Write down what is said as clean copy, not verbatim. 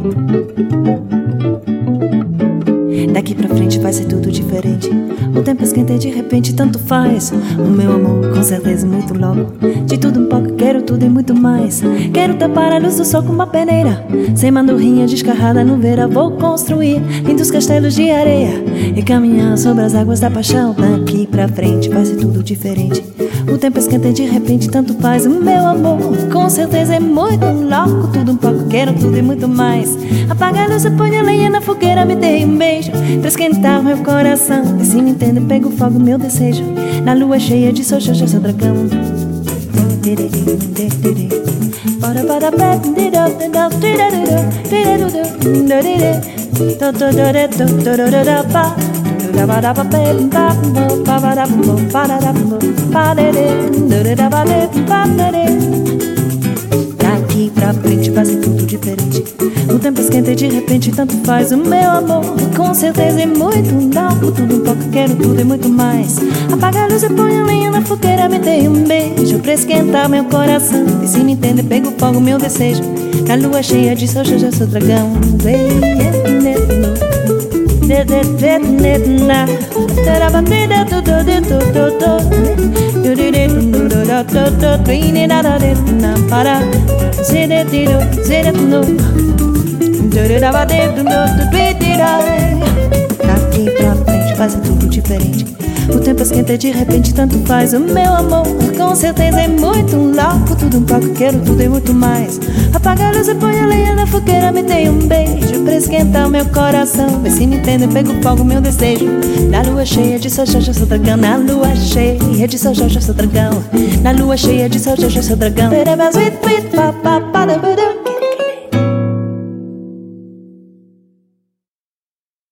Daqui pra frente vai ser tudo diferente. O tempo esquenta e de repente tanto faz. O meu amor com certeza muito louco. De tudo um pouco, quero tudo e muito mais. Quero tapar a luz do sol com uma peneira. Sem mandurrinha descarrada no verão. Vou construir lindos castelos de areia e caminhar sobre as águas da paixão. Daqui pra frente vai ser tudo diferente. O tempo esquenta e de repente tanto faz. O meu amor com certeza é muito louco. Tudo um pouco, quero tudo e muito mais. Apaga a luz e põe a lenha na fogueira. Me dê um beijo pra esquentar meu coração. E se me entende, pega o fogo, meu desejo. Na lua cheia de sol, eu sou dragão. Daqui pra frente vai ser tudo diferente. O tempo esquenta e de repente tanto faz. O meu amor com certeza é muito louco. Tudo um pouco, quero tudo e muito mais. Apaga a luz e põe a lenha na fogueira. Me dê um beijo pra esquentar meu coração. E se me entende, pega o fogo, meu desejo. Na lua cheia de sol, eu já sou dragão. Daqui pra frente vai ser tudo diferente. O tempo esquenta e de repente tanto faz. O meu amor com certeza é muito louco. Tudo um pouco, quero tudo e muito mais. Apaga a luz e põe a lenha na fogueira. Me dê um beijo pra esquentar meu coração. Vê se me entende, pega o fogo, meu desejo. Na lua cheia de sol, eu sou dragão. Na lua cheia de sol, eu sou dragão. Na lua cheia de sol, eu sou dragão.